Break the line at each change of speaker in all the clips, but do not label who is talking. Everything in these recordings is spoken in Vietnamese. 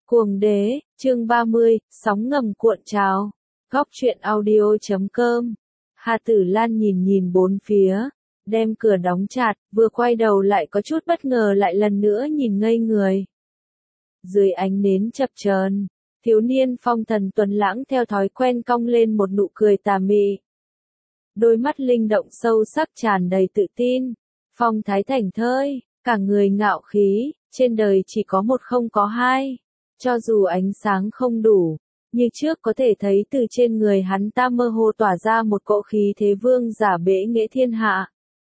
Cuồng đế, chương 30, sóng ngầm cuộn trào. Góc truyện audio.com. Hà Tử Lan nhìn bốn phía, đem cửa đóng chặt, vừa quay đầu lại có chút bất ngờ lại lần nữa nhìn ngây người. Dưới ánh nến chập chờn, thiếu niên phong thần tuấn lãng theo thói quen cong lên một nụ cười tà mị. Đôi mắt linh động sâu sắc tràn đầy tự tin, phong thái thảnh thơi, cả người ngạo khí, trên đời chỉ có một không có hai. Cho dù ánh sáng không đủ, như trước có thể thấy từ trên người hắn ta mơ hồ tỏa ra một cỗ khí thế vương giả bệ nghệ thiên hạ.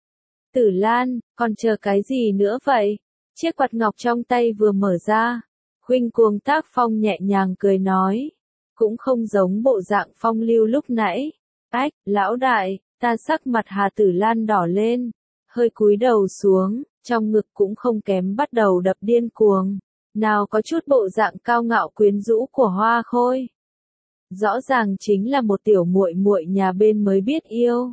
Tử Lan, còn chờ cái gì nữa vậy? Chiếc quạt ngọc trong tay vừa mở ra, Khuynh Cuồng Tác Phong nhẹ nhàng cười nói, cũng không giống bộ dạng phong lưu lúc nãy. Ách, lão đại, ta sắc mặt Hà Tử Lan đỏ lên, hơi cúi đầu xuống, trong ngực cũng không kém bắt đầu đập điên cuồng. Nào có chút bộ dạng cao ngạo quyến rũ của Hoa Khôi. Rõ ràng chính là một tiểu muội muội nhà bên mới biết yêu.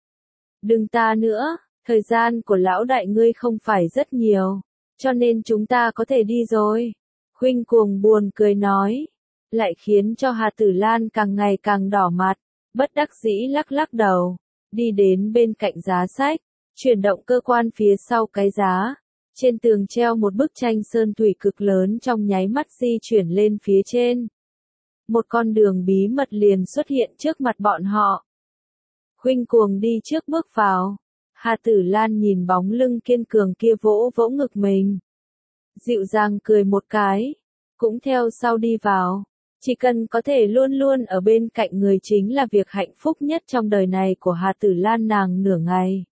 Đừng ta nữa, thời gian của lão đại ngươi không phải rất nhiều, cho nên chúng ta có thể đi rồi. Khuynh Cuồng buồn cười nói, lại khiến cho Hà Tử Lan càng ngày càng đỏ mặt, bất đắc dĩ lắc lắc đầu, đi đến bên cạnh giá sách, chuyển động cơ quan phía sau cái giá. Trên tường treo một bức tranh sơn thủy cực lớn trong nháy mắt di chuyển lên phía trên. Một con đường bí mật liền xuất hiện trước mặt bọn họ. Khuynh Cuồng đi trước bước vào. Hà Tử Lan nhìn bóng lưng kiên cường kia vỗ vỗ ngực mình. Dịu dàng cười một cái. Cũng theo sau đi vào. Chỉ cần có thể luôn luôn ở bên cạnh người chính là việc hạnh phúc nhất trong đời này của Hà Tử Lan nàng nửa ngày.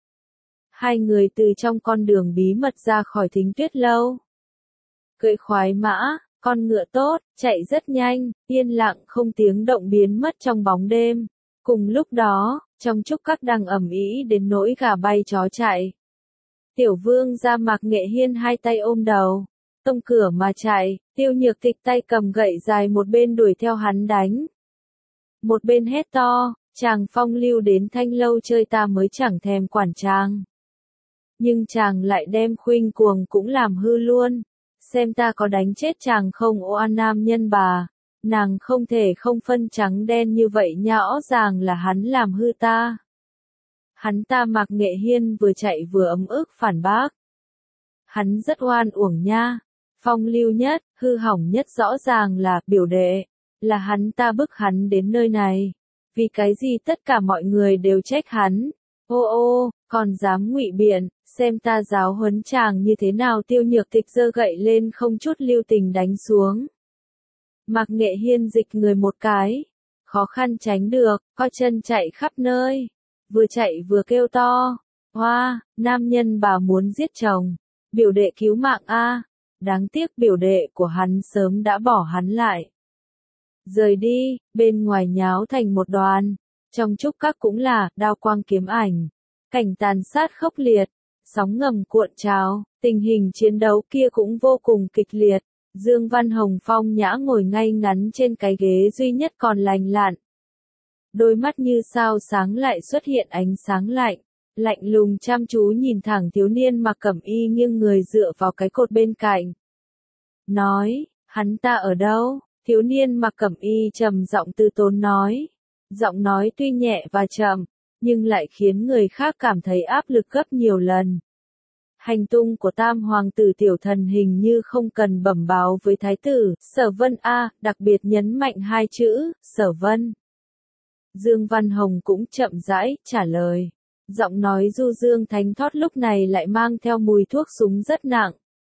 Hai người từ trong con đường bí mật ra khỏi Thính Tuyết Lâu. Cưỡi khoái mã, con ngựa tốt, chạy rất nhanh, yên lặng không tiếng động biến mất trong bóng đêm. Cùng lúc đó, trong trúc các đang ầm ĩ đến nỗi gà bay chó chạy. Tiểu vương ra Mạc Nghệ Hiên hai tay ôm đầu, tông cửa mà chạy, Tiêu Nhược Tịch tay cầm gậy dài một bên đuổi theo hắn đánh. Một bên hét to, chàng phong lưu đến Thanh Lâu chơi ta mới chẳng thèm quản chàng. Nhưng chàng lại đem Khuynh Cuồng cũng làm hư luôn. Xem ta có đánh chết chàng không oan nam nhân bà. Nàng không thể không phân trắng đen như vậy rõ ràng là hắn làm hư ta. Hắn ta Mạc Nghệ Hiên vừa chạy vừa ấm ức phản bác. Hắn rất oan uổng nha. Phong lưu nhất, hư hỏng nhất rõ ràng là biểu đệ. Là hắn ta bức hắn đến nơi này. Vì cái gì tất cả mọi người đều trách hắn. Ô ô, còn dám ngụy biện, xem ta giáo huấn chàng như thế nào. Tiêu Nhược Tịch giơ gậy lên không chút lưu tình đánh xuống. Mạc Nghệ Hiên dịch người một cái, khó khăn tránh được, co chân chạy khắp nơi, vừa chạy vừa kêu to, hoa, nam nhân bà muốn giết chồng, biểu đệ cứu mạng a, đáng tiếc biểu đệ của hắn sớm đã bỏ hắn lại. Rời đi, bên ngoài nháo thành một đoàn, trong trúc các cũng là đao quang kiếm ảnh, cảnh tàn sát khốc liệt, sóng ngầm cuộn trào, tình hình chiến đấu kia cũng vô cùng kịch liệt. Dương Văn Hồng phong nhã ngồi ngay ngắn trên cái ghế duy nhất còn lành lặn. Đôi mắt như sao sáng lại xuất hiện ánh sáng lạnh, lạnh lùng chăm chú nhìn thẳng thiếu niên mặc cẩm y nghiêng người dựa vào cái cột bên cạnh. Nói, hắn ta ở đâu? Thiếu niên mặc cẩm y trầm giọng từ tốn nói. Giọng nói tuy nhẹ và chậm, nhưng lại khiến người khác cảm thấy áp lực gấp nhiều lần. Hành tung của tam hoàng tử tiểu thần hình như không cần bẩm báo với thái tử, Sở Vân a, đặc biệt nhấn mạnh hai chữ, Sở Vân. Dương Văn Hồng cũng chậm rãi, trả lời. Giọng nói du dương thánh thót lúc này lại mang theo mùi thuốc súng rất nặng.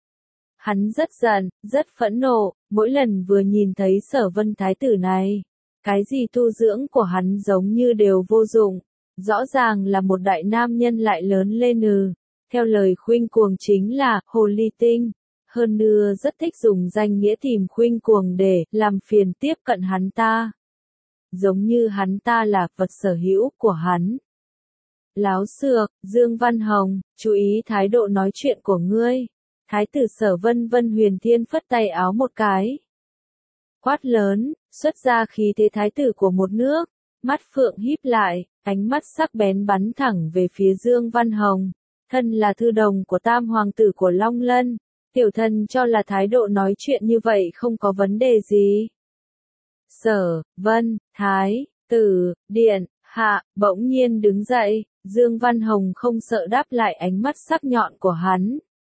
Hắn rất giận, rất phẫn nộ, mỗi lần vừa nhìn thấy Sở Vân thái tử này. Cái gì tu dưỡng của hắn giống như đều vô dụng, rõ ràng là một đại nam nhân lại lớn lên Theo lời Khuynh Cuồng chính là hồ ly tinh, hơn nữa rất thích dùng danh nghĩa tìm Khuynh Cuồng để làm phiền tiếp cận hắn ta. Giống như hắn ta là vật sở hữu của hắn. Láo xược, Dương Văn Hồng, chú ý thái độ nói chuyện của ngươi. Thái tử Sở Vân Vân Huyền Thiên phất tay áo một cái. Quát lớn, xuất ra khí thế thái tử của một nước, mắt phượng híp lại, ánh mắt sắc bén bắn thẳng về phía Dương Văn Hồng. Thân là thư đồng của tam hoàng tử của Long Lân, Tiểu thần cho là thái độ nói chuyện như vậy không có vấn đề gì. Sở, Vân, Thái, Tử, Điện, Hạ, bỗng nhiên đứng dậy, Dương Văn Hồng không sợ đáp lại ánh mắt sắc nhọn của hắn.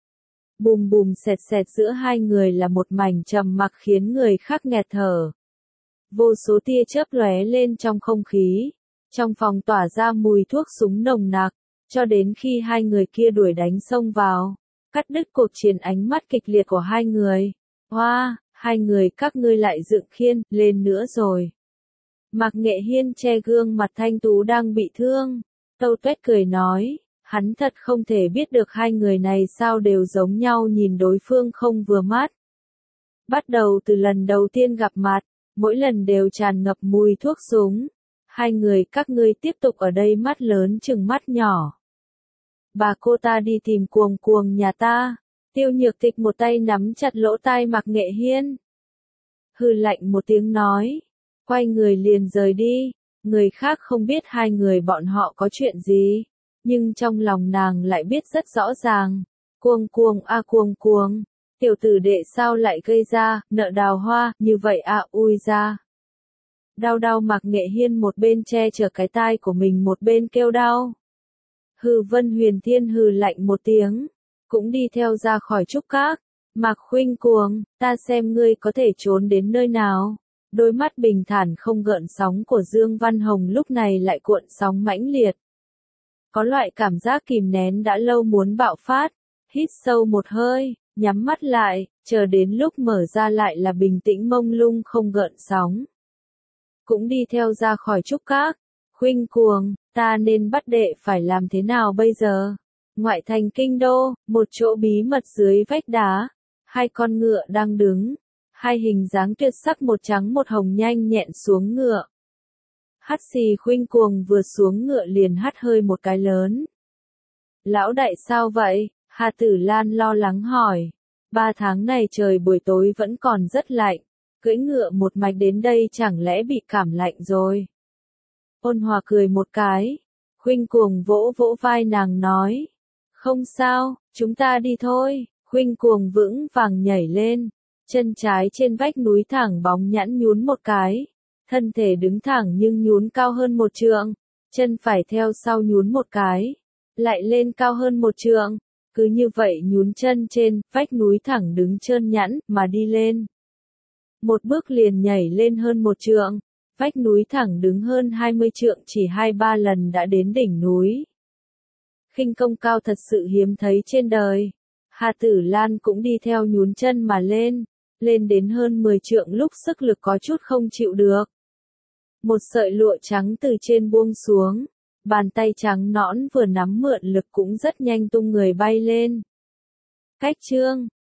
Bùm bùm xẹt xẹt giữa hai người là một mảnh trầm mặc khiến người khác nghẹt thở. Vô số tia chớp lóe lên trong không khí, trong phòng tỏa ra mùi thuốc súng nồng nặc, cho đến khi hai người kia đuổi đánh xông vào, cắt đứt cuộc chiến ánh mắt kịch liệt của hai người. Hoa, hai người các ngươi lại dựng khiên lên nữa rồi. Mạc Nghệ Hiên che gương mặt thanh tú đang bị thương, Tâu Tuét cười nói, hắn thật không thể biết được hai người này sao đều giống nhau, nhìn đối phương không vừa mắt. Bắt đầu từ lần đầu tiên gặp mặt, mỗi lần đều tràn ngập mùi thuốc súng. Hai người các ngươi tiếp tục ở đây mắt lớn chừng mắt nhỏ. Bà cô ta đi tìm cuồng cuồng nhà ta. Tiêu Nhược Tịch một tay nắm chặt lỗ tai Mạc Nghệ Hiên. Hừ lạnh một tiếng nói, quay người liền rời đi. Người khác không biết hai người bọn họ có chuyện gì, nhưng trong lòng nàng lại biết rất rõ ràng. Cuồng cuồng a cuồng cuồng, tiểu tử đệ sao lại gây ra nợ đào hoa như vậy à, ui ra. Đau đau. Mạc Nghệ Hiên một bên che chở cái tai của mình một bên kêu đau. Hừ. Vân Huyền Thiên hừ lạnh một tiếng, cũng đi theo ra khỏi trúc các. Mạc Khuynh Cuồng, ta xem ngươi có thể trốn đến nơi nào. Đôi mắt bình thản không gợn sóng của Dương Văn Hồng lúc này lại cuộn sóng mãnh liệt. Có loại cảm giác kìm nén đã lâu muốn bạo phát, hít sâu một hơi, nhắm mắt lại, chờ đến lúc mở ra lại là bình tĩnh mông lung không gợn sóng. Cũng đi theo ra khỏi trúc các. Khuynh Cuồng, ta nên bắt đệ phải làm thế nào bây giờ? Ngoại thành kinh đô, một chỗ bí mật dưới vách đá, hai con ngựa đang đứng, hai hình dáng tuyệt sắc một trắng một hồng nhanh nhẹn xuống ngựa. Hắt xì. Khuynh Cuồng vừa xuống ngựa liền hắt hơi một cái lớn. Lão đại sao vậy? Hà Tử Lan lo lắng hỏi. 3 tháng này trời buổi tối vẫn còn rất lạnh, cưỡi ngựa một mạch đến đây chẳng lẽ bị cảm lạnh rồi? Ôn Hòa cười một cái. Khuynh Cuồng vỗ vỗ vai nàng nói, không sao, chúng ta đi thôi. Khuynh Cuồng vững vàng nhảy lên, chân trái trên vách núi thẳng bóng nhẵn nhún một cái, thân thể đứng thẳng nhưng nhún cao hơn một trượng, chân phải theo sau nhún một cái, lại lên cao hơn một trượng, cứ như vậy nhún chân trên vách núi thẳng đứng trơn nhẵn mà đi lên. Một bước liền nhảy lên hơn một trượng, vách núi thẳng đứng hơn 20 trượng, chỉ 2-3 lần đã đến đỉnh núi. Khinh công cao thật sự hiếm thấy trên đời. Hà Tử Lan cũng đi theo nhún chân mà lên, lên đến hơn 10 trượng lúc sức lực có chút không chịu được. Một sợi lụa trắng từ trên buông xuống, bàn tay trắng nõn vừa nắm mượn lực cũng rất nhanh tung người bay lên. Cách chương